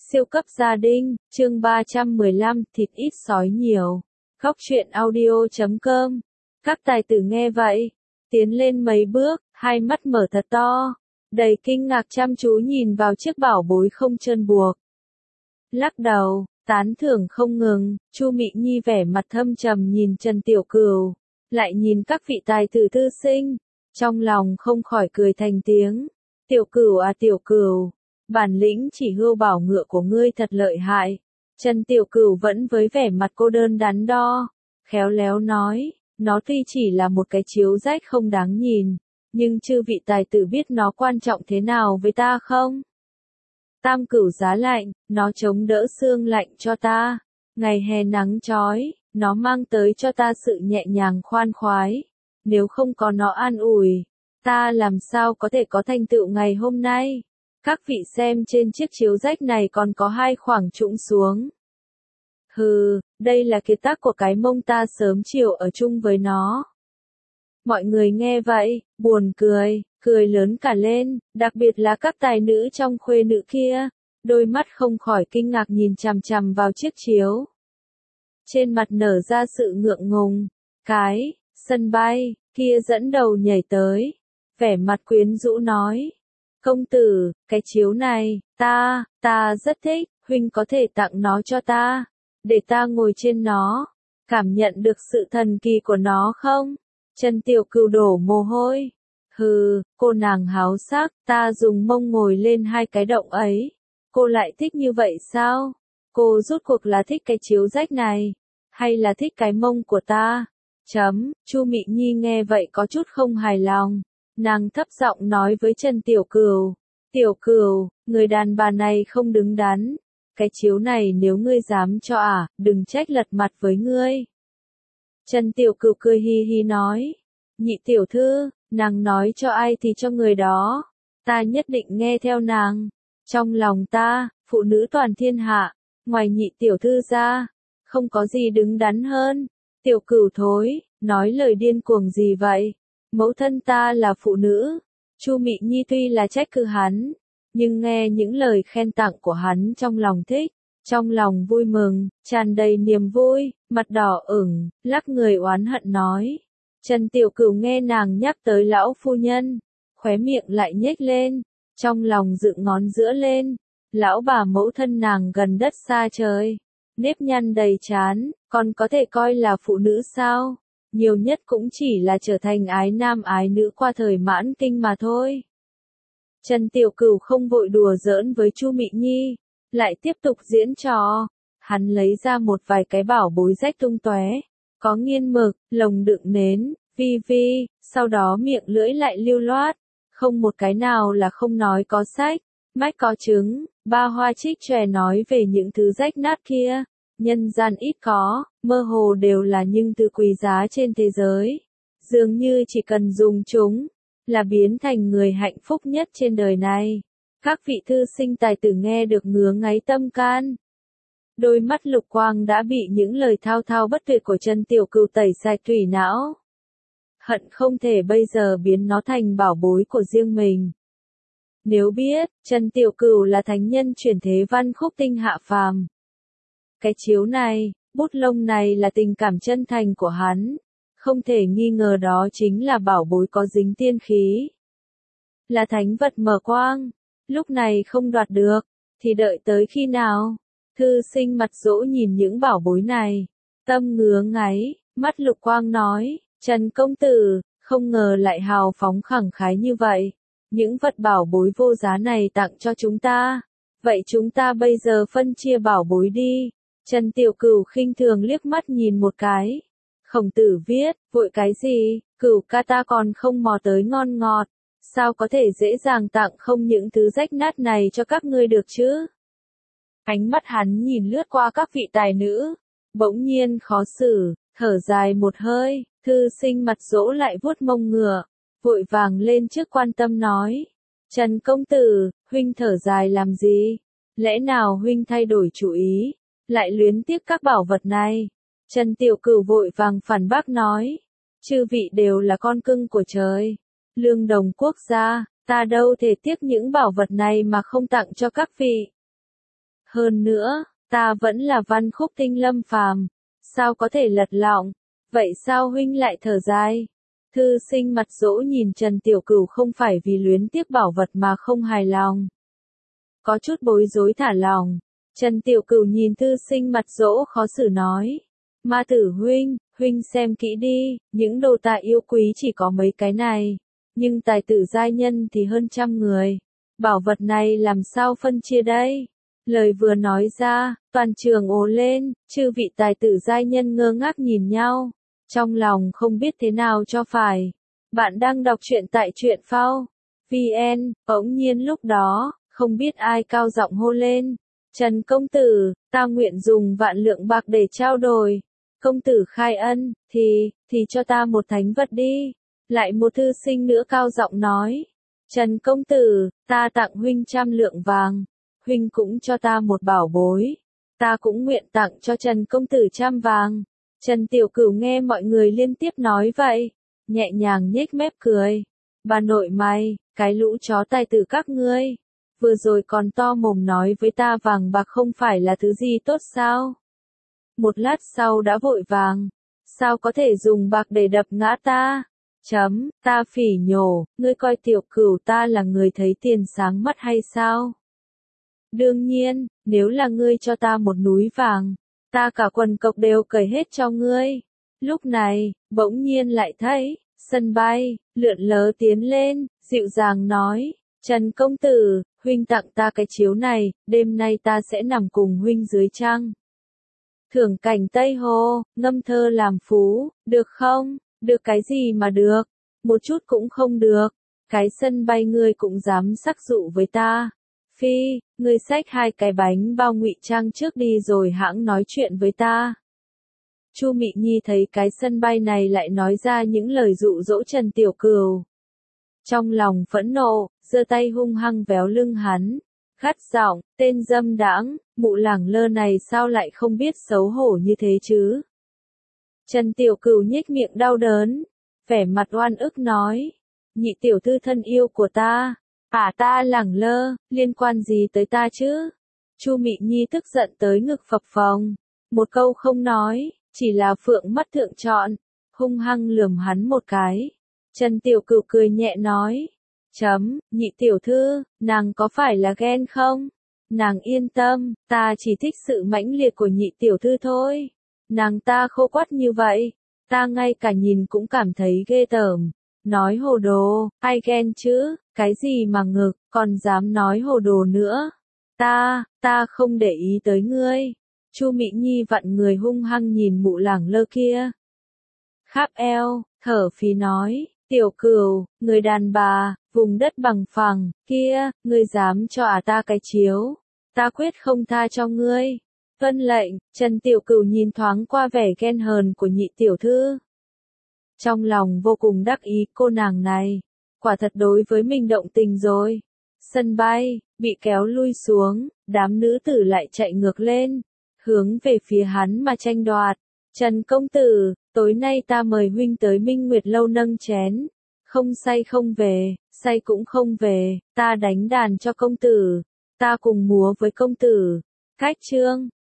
Siêu cấp gia đình, chương 315, thịt ít sói nhiều. Góc truyện audio.com. Các tài tử nghe vậy, tiến lên mấy bước, hai mắt mở thật to, đầy kinh ngạc chăm chú nhìn vào chiếc bảo bối không trơn buộc. Lắc đầu, tán thưởng không ngừng, Chu Mị Nhi vẻ mặt thâm trầm nhìn Trần Tiểu Cửu, lại nhìn các vị tài tử thư sinh, trong lòng không khỏi cười thành tiếng. Tiểu Cửu à Tiểu Cửu, bản lĩnh chỉ hươu bảo ngựa của ngươi thật lợi hại. Trần Tiểu Cửu vẫn với vẻ mặt cô đơn đắn đo, khéo léo nói, nó tuy chỉ là một cái chiếu rách không đáng nhìn, nhưng chư vị tài tử biết nó quan trọng thế nào với ta không? Tam cửu giá lạnh, nó chống đỡ sương lạnh cho ta. Ngày hè nắng chói, nó mang tới cho ta sự nhẹ nhàng khoan khoái. Nếu không có nó an ủi, ta làm sao có thể có thành tựu ngày hôm nay? Các vị xem trên chiếc chiếu rách này còn có hai khoảng trũng xuống. Hừ, đây là kiệt tác của cái mông ta sớm chiều ở chung với nó. Mọi người nghe vậy, buồn cười, cười lớn cả lên, đặc biệt là các tài nữ trong khuê nữ kia, đôi mắt không khỏi kinh ngạc nhìn chằm chằm vào chiếc chiếu. Trên mặt nở ra sự ngượng ngùng, cái, sân bay, kia dẫn đầu nhảy tới, vẻ mặt quyến rũ nói. Công tử, cái chiếu này, ta rất thích, huynh có thể tặng nó cho ta, để ta ngồi trên nó, cảm nhận được sự thần kỳ của nó không? Trần Tiểu Cửu đổ mồ hôi. Hừ, cô nàng háo sắc, ta dùng mông ngồi lên hai cái động ấy. Cô lại thích như vậy sao? Cô rốt cuộc là thích cái chiếu rách này, hay là thích cái mông của ta? Chu Mị Nhi nghe vậy có chút không hài lòng. Nàng thấp giọng nói với Trần Tiểu Cửu. Tiểu Cửu, người đàn bà này không đứng đắn. Cái chiếu này nếu ngươi dám cho đừng trách lật mặt với ngươi. Trần Tiểu Cửu cười hi hi nói. Nhị tiểu thư, nàng nói cho ai thì cho người đó. Ta nhất định nghe theo nàng. Trong lòng ta, phụ nữ toàn thiên hạ, ngoài nhị tiểu thư ra, không có gì đứng đắn hơn. Tiểu Cửu thối, nói lời điên cuồng gì vậy? Mẫu thân ta là phụ nữ. Chu Mị Nhi tuy là trách cứ hắn, nhưng nghe những lời khen tặng của hắn trong lòng thích, trong lòng vui mừng, tràn đầy niềm vui, mặt đỏ ửng, lắc người oán hận nói. Trần Tiểu Cửu nghe nàng nhắc tới lão phu nhân, khóe miệng lại nhếch lên, trong lòng dựng ngón giữa lên. Lão bà mẫu thân nàng gần đất xa trời, nếp nhăn đầy trán, còn có thể coi là phụ nữ sao? Nhiều nhất cũng chỉ là trở thành ái nam ái nữ qua thời mãn kinh mà thôi. Trần Tiểu Cửu không vội đùa giỡn với Chu Mị Nhi, lại tiếp tục diễn trò. Hắn lấy ra một vài cái bảo bối rách tung tóe, có nghiên mực, lồng đựng nến, vi, sau đó miệng lưỡi lại lưu loát, không một cái nào là không nói có sách, mách có trứng, ba hoa trích chòe nói về những thứ rách nát kia. Nhân gian ít có, mơ hồ đều là những thứ quý giá trên thế giới. Dường như chỉ cần dùng chúng, là biến thành người hạnh phúc nhất trên đời này. Các vị thư sinh tài tử nghe được ngứa ngáy tâm can. Đôi mắt lục quang đã bị những lời thao thao bất tuyệt của Trần Tiểu Cửu tẩy sạch thủy não. Hận không thể bây giờ biến nó thành bảo bối của riêng mình. Nếu biết, Trần Tiểu Cửu là thánh nhân chuyển thế văn khúc tinh hạ phàm. Cái chiếu này, bút lông này là tình cảm chân thành của hắn. Không thể nghi ngờ đó chính là bảo bối có dính tiên khí. Là thánh vật mở quang. Lúc này không đoạt được, thì đợi tới khi nào? Thư sinh mặt dỗ nhìn những bảo bối này. Tâm ngứa ngáy, mắt lục quang nói. Trần công tử, không ngờ lại hào phóng khẳng khái như vậy. Những vật bảo bối vô giá này tặng cho chúng ta. Vậy chúng ta bây giờ phân chia bảo bối đi. Trần Tiểu Cửu khinh thường liếc mắt nhìn một cái. Khổng Tử viết, vội cái gì, Cửu ca ta còn không mò tới ngon ngọt. Sao có thể dễ dàng tặng không những thứ rách nát này cho các ngươi được chứ? Ánh mắt hắn nhìn lướt qua các vị tài nữ, bỗng nhiên khó xử, thở dài một hơi, thư sinh mặt dỗ lại vuốt mông ngựa, vội vàng lên trước quan tâm nói. Trần công tử, huynh thở dài làm gì? Lẽ nào huynh thay đổi chủ ý, lại luyến tiếc các bảo vật này? Trần Tiểu Cửu vội vàng phản bác nói. Chư vị đều là con cưng của trời, lương đồng quốc gia, ta đâu thể tiếc những bảo vật này mà không tặng cho các vị. Hơn nữa, ta vẫn là văn khúc tinh lâm phàm, sao có thể lật lọng, vậy sao huynh lại thở dài? Thư sinh mặt dỗ nhìn Trần Tiểu Cửu không phải vì luyến tiếc bảo vật mà không hài lòng. Có chút bối rối thả lòng, Trần Tiểu Cửu nhìn thư sinh mặt dỗ khó xử nói. Ma tử huynh, huynh xem kỹ đi, những đồ ta yêu quý chỉ có mấy cái này, nhưng tài tử giai nhân thì hơn trăm người. Bảo vật này làm sao phân chia đây? Lời vừa nói ra, toàn trường ồ lên, chư vị tài tử giai nhân ngơ ngác nhìn nhau, trong lòng không biết thế nào cho phải. Bạn đang đọc truyện tại truyện phao VN, bỗng nhiên lúc đó, không biết ai cao giọng hô lên. Trần công tử, ta nguyện dùng vạn lượng bạc để trao đổi. Công tử khai ân, thì cho ta một thánh vật đi. Lại một thư sinh nữa cao giọng nói. Trần công tử, ta tặng huynh 100 lượng vàng. Huynh cũng cho ta một bảo bối. Ta cũng nguyện tặng cho Trần công tử 100 vàng. Trần Tiểu Cửu nghe mọi người liên tiếp nói vậy, nhẹ nhàng nhếch mép cười. Bà nội mày, cái lũ chó tài tử các ngươi. Vừa rồi còn to mồm nói với ta vàng bạc không phải là thứ gì tốt sao? Một lát sau đã vội vàng. Sao có thể dùng bạc để đập ngã ta? Ta phỉ nhổ, ngươi coi Tiểu Cửu ta là người thấy tiền sáng mắt hay sao? Đương nhiên, nếu là ngươi cho ta một núi vàng, ta cả quần cộc đều cởi hết cho ngươi. Lúc này, bỗng nhiên lại thấy, sân bay, lượn lờ tiến lên, dịu dàng nói, Trần công tử, huynh tặng ta cái chiếu này, đêm nay ta sẽ nằm cùng huynh dưới trăng. Thưởng cảnh Tây Hồ, ngâm thơ làm phú, được không? Được cái gì mà được? Một chút cũng không được. Cái sân bay ngươi cũng dám sắc dụ với ta. Phi, ngươi xách 2 cái bánh bao ngụy trang trước đi rồi hãng nói chuyện với ta. Chu Mị Nhi thấy cái sân bay này lại nói ra những lời dụ dỗ Trần Tiểu Cửu. Trong lòng phẫn nộ, giơ tay hung hăng véo lưng hắn. Gắt giọng, tên dâm đãng, mụ lẳng lơ này sao lại không biết xấu hổ như thế chứ? Trần Tiểu Cửu nhếch miệng đau đớn, vẻ mặt oan ức nói, nhị tiểu thư thân yêu của ta, ta lẳng lơ, liên quan gì tới ta chứ? Chu Mị Nhi tức giận tới ngực phập phồng, một câu không nói, chỉ là phượng mắt thượng trọn, hung hăng lườm hắn một cái. Trần Tiểu Cửu cười nhẹ nói, nhị tiểu thư, nàng có phải là ghen không? Nàng yên tâm, ta chỉ thích sự mãnh liệt của nhị tiểu thư thôi. Nàng ta khô quắt như vậy, ta ngay cả nhìn cũng cảm thấy ghê tởm. Nói hồ đồ, ai ghen chứ, cái gì mà ngực, còn dám nói hồ đồ nữa. Ta không để ý tới ngươi. Chu Mị Nhi vặn người hung hăng nhìn mụ lẳng lơ kia. Kháp eo, thở phì nói, Tiểu Cửu, người đàn bà, vùng đất bằng phẳng, kia, ngươi dám cho ta cái chiếu. Ta quyết không tha cho ngươi. Vân lệnh, Trần Tiểu Cửu nhìn thoáng qua vẻ ghen hờn của nhị tiểu thư. Trong lòng vô cùng đắc ý cô nàng này, quả thật đối với mình động tình rồi. Sân bay, bị kéo lui xuống, đám nữ tử lại chạy ngược lên, hướng về phía hắn mà tranh đoạt. Trần công tử, tối nay ta mời huynh tới Minh Nguyệt lâu nâng chén. Không say không về, say cũng không về, ta đánh đàn cho công tử, ta cùng múa với công tử. Cách chương